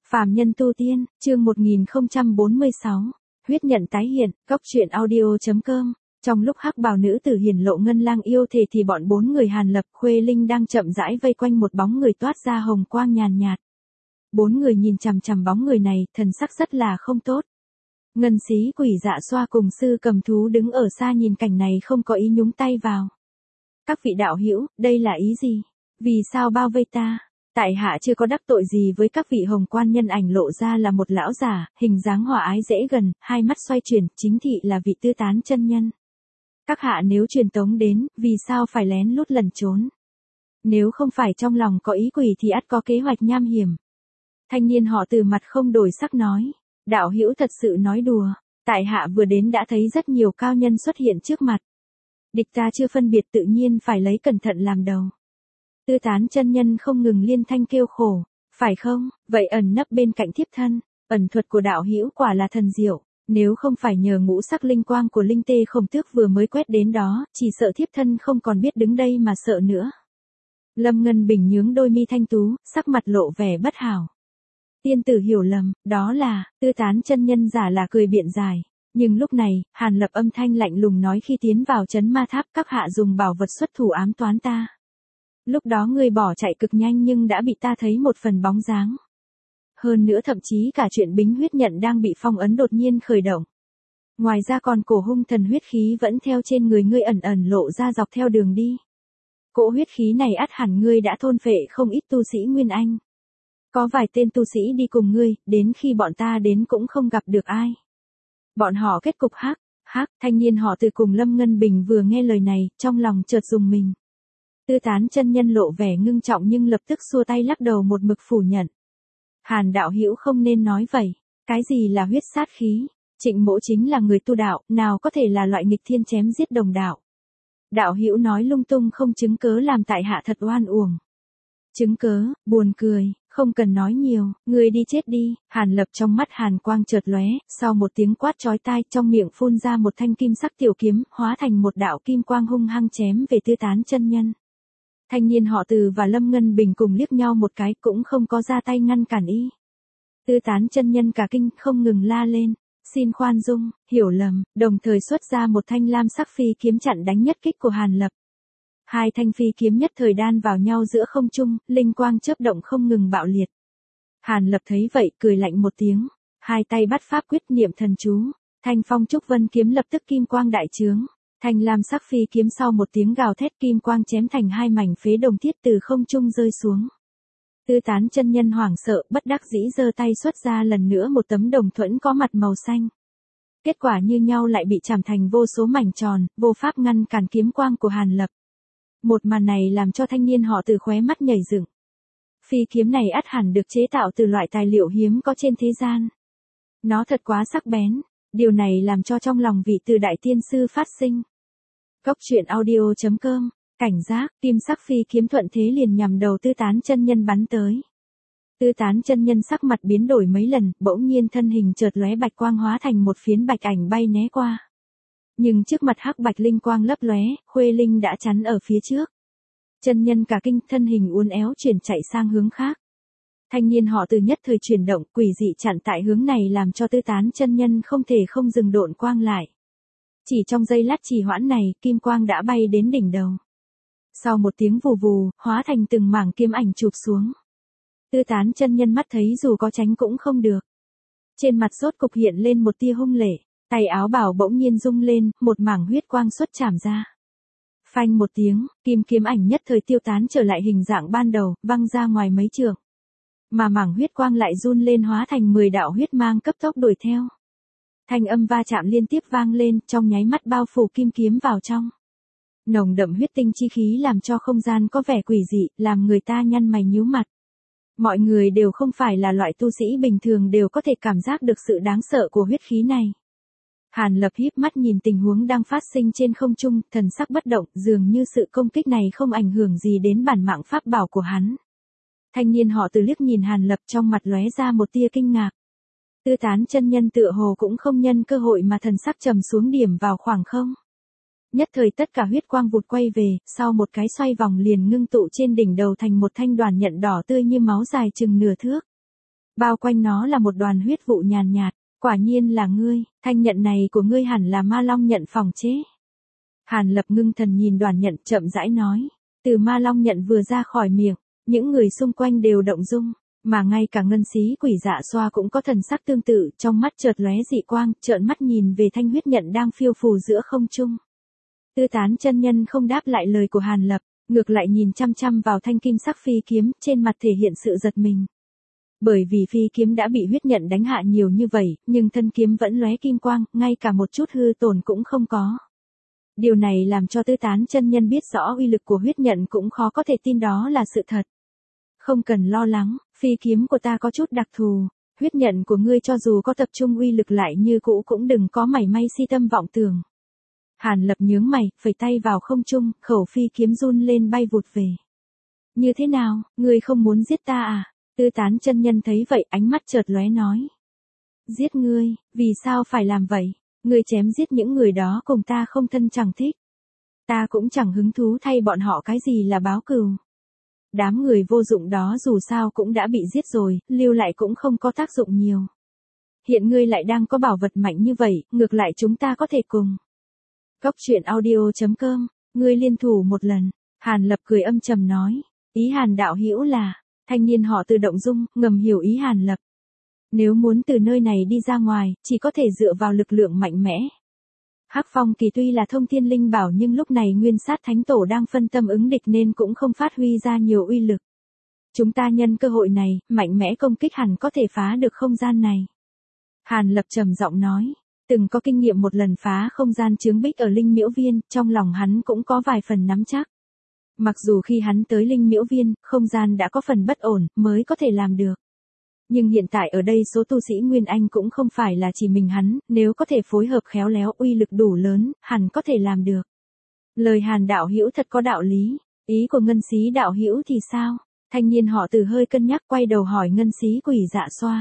Phàm nhân tu tiên, chương 1046, huyết nhận tái hiện, góc truyện audio.com. Trong lúc hắc bào nữ tử hiển lộ ngân lang yêu thể thì bọn bốn người Hàn Lập, Khuê Linh đang chậm rãi vây quanh một bóng người toát ra hồng quang nhàn nhạt. Bốn người nhìn chằm chằm bóng người này, thần sắc rất là không tốt. Ngân Xí Quỷ Dạ Xoa cùng sư cầm thú đứng ở xa nhìn cảnh này không có ý nhúng tay vào. Các vị đạo hữu, đây là ý gì? Vì sao bao vây ta? Tại hạ chưa có đắc tội gì với các vị hồng quan nhân ảnh lộ ra là một lão giả, hình dáng hòa ái dễ gần, hai mắt xoay chuyển, chính thị là vị Tư Tán chân nhân. Các hạ nếu truyền tống đến, vì sao phải lén lút lẩn trốn? Nếu không phải trong lòng có ý quỷ thì ắt có kế hoạch nham hiểm. Thanh niên họ Từ mặt không đổi sắc nói, đạo hữu thật sự nói đùa, tại hạ vừa đến đã thấy rất nhiều cao nhân xuất hiện trước mặt. Địch ta chưa phân biệt tự nhiên phải lấy cẩn thận làm đầu. Tư Tán chân nhân không ngừng liên thanh kêu khổ, phải không? Vậy ẩn nấp bên cạnh thiếp thân, ẩn thuật của đạo hữu quả là thần diệu, nếu không phải nhờ ngũ sắc linh quang của linh tê Khổng Tước vừa mới quét đến đó, chỉ sợ thiếp thân không còn biết đứng đây mà sợ nữa. Lâm Ngân Bình nhướng đôi mi thanh tú, sắc mặt lộ vẻ bất hảo. Tiên tử hiểu lầm, đó là, Tư Tán chân nhân giả là cười biện giải. Nhưng lúc này, Hàn Lập âm thanh lạnh lùng nói khi tiến vào trấn ma tháp các hạ dùng bảo vật xuất thủ ám toán ta. Lúc đó ngươi bỏ chạy cực nhanh nhưng đã bị ta thấy một phần bóng dáng. Hơn nữa thậm chí cả chuyện bính huyết nhận đang bị phong ấn đột nhiên khởi động. Ngoài ra còn cổ hung thần huyết khí vẫn theo trên người ngươi ẩn ẩn lộ ra dọc theo đường đi. Cỗ huyết khí này ắt hẳn ngươi đã thôn phệ không ít tu sĩ Nguyên Anh. Có vài tên tu sĩ đi cùng ngươi, đến khi bọn ta đến cũng không gặp được ai. Bọn họ kết cục hắc, thanh niên họ Từ cùng Lâm Ngân Bình vừa nghe lời này, trong lòng chợt rùng mình. Tư Tán chân nhân lộ vẻ ngưng trọng nhưng lập tức xua tay lắc đầu một mực phủ nhận. Hàn đạo hữu không nên nói vậy, cái gì là huyết sát khí? Trịnh Mỗ chính là người tu đạo, nào có thể là loại nghịch thiên chém giết đồng đạo. Đạo hữu nói lung tung không chứng cớ làm tại hạ thật oan uổng. Chứng cớ, buồn cười, không cần nói nhiều, ngươi đi chết đi. Hàn Lập trong mắt hàn quang chợt lóe, sau một tiếng quát chói tai trong miệng phun ra một thanh kim sắc tiểu kiếm, hóa thành một đạo kim quang hung hăng chém về Tư Tán chân nhân. Thanh niên họ Từ và Lâm Ngân Bình cùng liếc nhau một cái cũng không có ra tay ngăn cản y. Tư Tán chân nhân cả kinh không ngừng la lên, xin khoan dung, hiểu lầm, đồng thời xuất ra một thanh lam sắc phi kiếm chặn đánh nhất kích của Hàn Lập. Hai thanh phi kiếm nhất thời đan vào nhau giữa không trung, linh quang chớp động không ngừng bạo liệt. Hàn Lập thấy vậy cười lạnh một tiếng, hai tay bắt pháp quyết niệm thần chú, thanh phong trúc vân kiếm lập tức kim quang đại chướng. Thanh lam sắc phi kiếm sau một tiếng gào thét kim quang chém thành hai mảnh phế đồng thiết từ không trung rơi xuống. Tư Tán chân nhân hoảng sợ bất đắc dĩ giơ tay xuất ra lần nữa một tấm đồng thuẫn có mặt màu xanh. Kết quả như nhau lại bị chảm thành vô số mảnh tròn, vô pháp ngăn cản kiếm quang của Hàn Lập. Một màn này làm cho thanh niên họ Từ khóe mắt nhảy dựng. Phi kiếm này ắt hẳn được chế tạo từ loại tài liệu hiếm có trên thế gian. Nó thật quá sắc bén. Điều này làm cho trong lòng vị Từ đại tiên sư phát sinh. Góc truyện audio.com, cảnh giác, kim sắc phi kiếm thuận thế liền nhằm đầu Tư Tán chân nhân bắn tới. Tư Tán chân nhân sắc mặt biến đổi mấy lần, bỗng nhiên thân hình chợt lóe bạch quang hóa thành một phiến bạch ảnh bay né qua. Nhưng trước mặt hắc bạch linh quang lấp lóe, Khuê Linh đã chắn ở phía trước. Chân nhân cả kinh, thân hình uốn éo chuyển chạy sang hướng khác. Thanh niên họ Từ nhất thời chuyển động, quỷ dị chặn tại hướng này làm cho Tư Tán chân nhân không thể không dừng độn quang lại. Chỉ trong giây lát trì hoãn này, kim quang đã bay đến đỉnh đầu. Sau một tiếng vù vù, hóa thành từng mảng kiếm ảnh chụp xuống. Tư Tán chân nhân mắt thấy dù có tránh cũng không được. Trên mặt rốt cục hiện lên một tia hung lệ, tay áo bào bỗng nhiên rung lên, một mảng huyết quang xuất chảm ra. Phanh một tiếng, kim kiếm ảnh nhất thời tiêu tán trở lại hình dạng ban đầu, văng ra ngoài mấy trượng. Mà mảng huyết quang lại run lên hóa thành 10 đạo huyết mang cấp tốc đuổi theo. Thanh âm va chạm liên tiếp vang lên, trong nháy mắt bao phủ kim kiếm vào trong. Nồng đậm huyết tinh chi khí làm cho không gian có vẻ quỷ dị, làm người ta nhăn mày nhíu mặt. Mọi người đều không phải là loại tu sĩ bình thường đều có thể cảm giác được sự đáng sợ của huyết khí này. Hàn Lập híp mắt nhìn tình huống đang phát sinh trên không trung, thần sắc bất động, dường như sự công kích này không ảnh hưởng gì đến bản mạng pháp bảo của hắn. Thanh niên họ Từ liếc nhìn Hàn Lập trong mặt lóe ra một tia kinh ngạc. Tư Tán chân nhân tựa hồ cũng không nhân cơ hội mà thần sắc trầm xuống điểm vào khoảng không. Nhất thời tất cả huyết quang vụt quay về, sau một cái xoay vòng liền ngưng tụ trên đỉnh đầu thành một thanh đoàn nhận đỏ tươi như máu dài chừng nửa thước. Bao quanh nó là một đoàn huyết vụ nhàn nhạt, quả nhiên là ngươi, thanh nhận này của ngươi hẳn là ma long nhận phòng chế. Hàn Lập ngưng thần nhìn đoàn nhận chậm rãi nói, từ ma long nhận vừa ra khỏi miệng, những người xung quanh đều động dung, mà ngay cả ngân xí quỷ dạ xoa cũng có thần sắc tương tự, trong mắt chợt lóe dị quang, trợn mắt nhìn về thanh huyết nhận đang phiêu phù giữa không trung. Tư Tán chân nhân không đáp lại lời của Hàn Lập, ngược lại nhìn chăm chăm vào thanh kim sắc phi kiếm, trên mặt thể hiện sự giật mình. Bởi vì phi kiếm đã bị huyết nhận đánh hạ nhiều như vậy, nhưng thân kiếm vẫn lóe kim quang, ngay cả một chút hư tổn cũng không có. Điều này làm cho Tư Tán chân nhân biết rõ uy lực của huyết nhận cũng khó có thể tin đó là sự thật. Không cần lo lắng, phi kiếm của ta có chút đặc thù, huyết nhận của ngươi cho dù có tập trung uy lực lại như cũ cũng đừng có mảy may si tâm vọng tưởng. Hàn Lập nhướng mày, phẩy tay vào không trung, khẩu phi kiếm run lên bay vụt về. Như thế nào, ngươi không muốn giết ta à? Tư Tán chân nhân thấy vậy, ánh mắt chợt lóe nói. Giết ngươi, vì sao phải làm vậy? Ngươi chém giết những người đó cùng ta không thân chẳng thích. Ta cũng chẳng hứng thú thay bọn họ cái gì là báo cừu. Đám người vô dụng đó dù sao cũng đã bị giết rồi, lưu lại cũng không có tác dụng nhiều. Hiện ngươi lại đang có bảo vật mạnh như vậy, ngược lại chúng ta có thể cùng. Cốc truyện audio.com, ngươi liên thủ một lần. Hàn Lập cười âm trầm nói, ý Hàn đạo hữu là, thanh niên họ Từ động dung, ngầm hiểu ý Hàn Lập. Nếu muốn từ nơi này đi ra ngoài, chỉ có thể dựa vào lực lượng mạnh mẽ. Hắc Phong Kỳ tuy là thông thiên linh bảo nhưng lúc này Nguyên Sát Thánh Tổ đang phân tâm ứng địch nên cũng không phát huy ra nhiều uy lực. Chúng ta nhân cơ hội này, mạnh mẽ công kích hẳn có thể phá được không gian này. Hàn Lập trầm giọng nói, từng có kinh nghiệm một lần phá không gian chướng bích ở Linh Miễu Viên, trong lòng hắn cũng có vài phần nắm chắc. Mặc dù khi hắn tới Linh Miễu Viên, không gian đã có phần bất ổn, mới có thể làm được. Nhưng hiện tại ở đây số tu sĩ Nguyên Anh cũng không phải là chỉ mình hắn, nếu có thể phối hợp khéo léo uy lực đủ lớn, hẳn có thể làm được. Lời Hàn đạo hữu thật có đạo lý, ý của ngân xí đạo hữu thì sao? Thanh niên họ Từ hơi cân nhắc quay đầu hỏi ngân xí quỷ dạ xoa.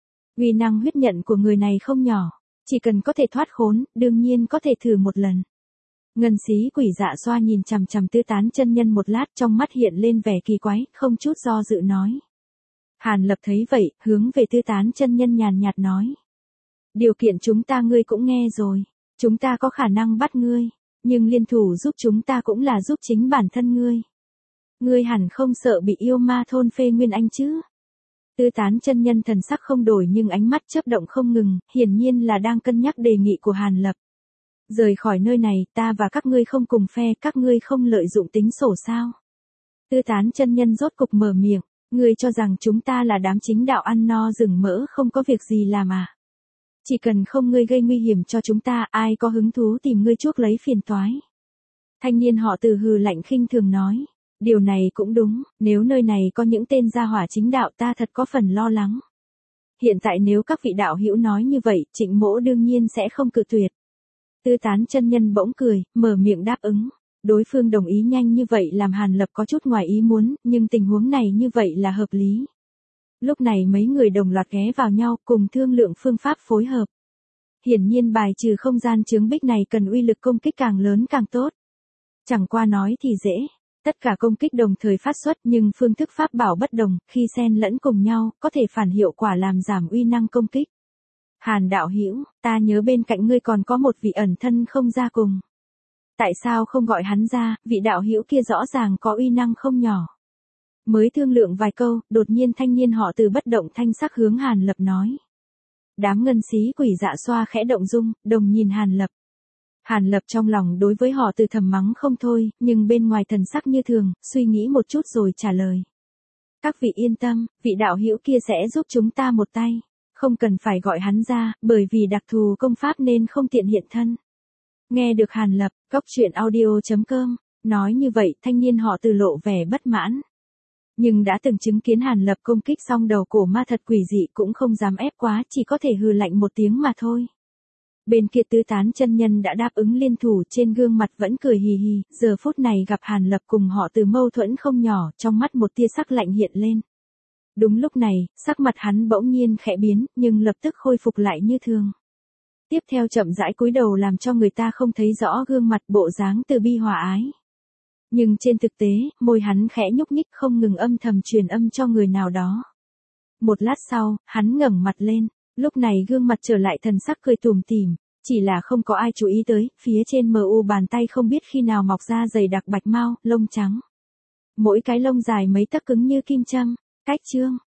Uy năng huyết nhận của người này không nhỏ, chỉ cần có thể thoát khốn, đương nhiên có thể thử một lần. Ngân xí quỷ dạ xoa nhìn chằm chằm Tư Tán chân nhân một lát, trong mắt hiện lên vẻ kỳ quái, không chút do dự nói. Hàn Lập thấy vậy, hướng về Tư Tán chân nhân nhàn nhạt nói. Điều kiện chúng ta ngươi cũng nghe rồi, chúng ta có khả năng bắt ngươi, nhưng liên thủ giúp chúng ta cũng là giúp chính bản thân ngươi. Ngươi hẳn không sợ bị yêu ma thôn phê Nguyên Anh chứ? Tư Tán chân nhân thần sắc không đổi nhưng ánh mắt chớp động không ngừng, hiển nhiên là đang cân nhắc đề nghị của Hàn Lập. Rời khỏi nơi này, ta và các ngươi không cùng phe, các ngươi không lợi dụng tính sổ sao? Tư Tán chân nhân rốt cục mở miệng. Ngươi cho rằng chúng ta là đám chính đạo ăn no rừng mỡ không có việc gì làm à? Chỉ cần không ngươi gây nguy hiểm cho chúng ta, ai có hứng thú tìm ngươi chuốc lấy phiền toái. Thanh niên họ Từ hừ lạnh khinh thường nói, điều này cũng đúng, nếu nơi này có những tên gia hỏa chính đạo ta thật có phần lo lắng. Hiện tại nếu các vị đạo hữu nói như vậy, Trịnh Mỗ đương nhiên sẽ không cự tuyệt. Tư Tán chân nhân bỗng cười, mở miệng đáp ứng. Đối phương đồng ý nhanh như vậy làm Hàn Lập có chút ngoài ý muốn, nhưng tình huống này như vậy là hợp lý. Lúc này mấy người đồng loạt ghé vào nhau cùng thương lượng phương pháp phối hợp. Hiển nhiên bài trừ không gian chướng bích này cần uy lực công kích càng lớn càng tốt. Chẳng qua nói thì dễ, tất cả công kích đồng thời phát xuất nhưng phương thức pháp bảo bất đồng, khi xen lẫn cùng nhau, có thể phản hiệu quả làm giảm uy năng công kích. Hàn đạo hữu, ta nhớ bên cạnh ngươi còn có một vị ẩn thân không ra cùng. Tại sao không gọi hắn ra, vị đạo hữu kia rõ ràng có uy năng không nhỏ. Mới thương lượng vài câu, đột nhiên thanh niên họ Từ bất động thanh sắc hướng Hàn Lập nói. Đám ngân xí quỷ dạ xoa khẽ động dung, đồng nhìn Hàn Lập. Hàn Lập trong lòng đối với họ Từ thầm mắng không thôi, nhưng bên ngoài thần sắc như thường, suy nghĩ một chút rồi trả lời. Các vị yên tâm, vị đạo hữu kia sẽ giúp chúng ta một tay, không cần phải gọi hắn ra, bởi vì đặc thù công pháp nên không tiện hiện thân. Nghe được Hàn Lập, Cốc truyện audio.com, nói như vậy thanh niên họ Từ lộ vẻ bất mãn. Nhưng đã từng chứng kiến Hàn Lập công kích xong đầu cổ ma thật quỷ dị cũng không dám ép quá, chỉ có thể hừ lạnh một tiếng mà thôi. Bên kia Tư Tán chân nhân đã đáp ứng liên thủ, trên gương mặt vẫn cười hì hì, giờ phút này gặp Hàn Lập cùng họ Từ mâu thuẫn không nhỏ, trong mắt một tia sắc lạnh hiện lên. Đúng lúc này, sắc mặt hắn bỗng nhiên khẽ biến, nhưng lập tức khôi phục lại như thường. Tiếp theo chậm rãi cúi đầu làm cho người ta không thấy rõ gương mặt bộ dáng từ bi hòa ái. Nhưng trên thực tế, môi hắn khẽ nhúc nhích không ngừng âm thầm truyền âm cho người nào đó. Một lát sau, hắn ngẩng mặt lên, lúc này gương mặt trở lại thần sắc cười tủm tỉm, chỉ là không có ai chú ý tới, phía trên mu bàn tay không biết khi nào mọc ra dày đặc bạch mao, lông trắng. Mỗi cái lông dài mấy tấc cứng như kim châm, cách chương.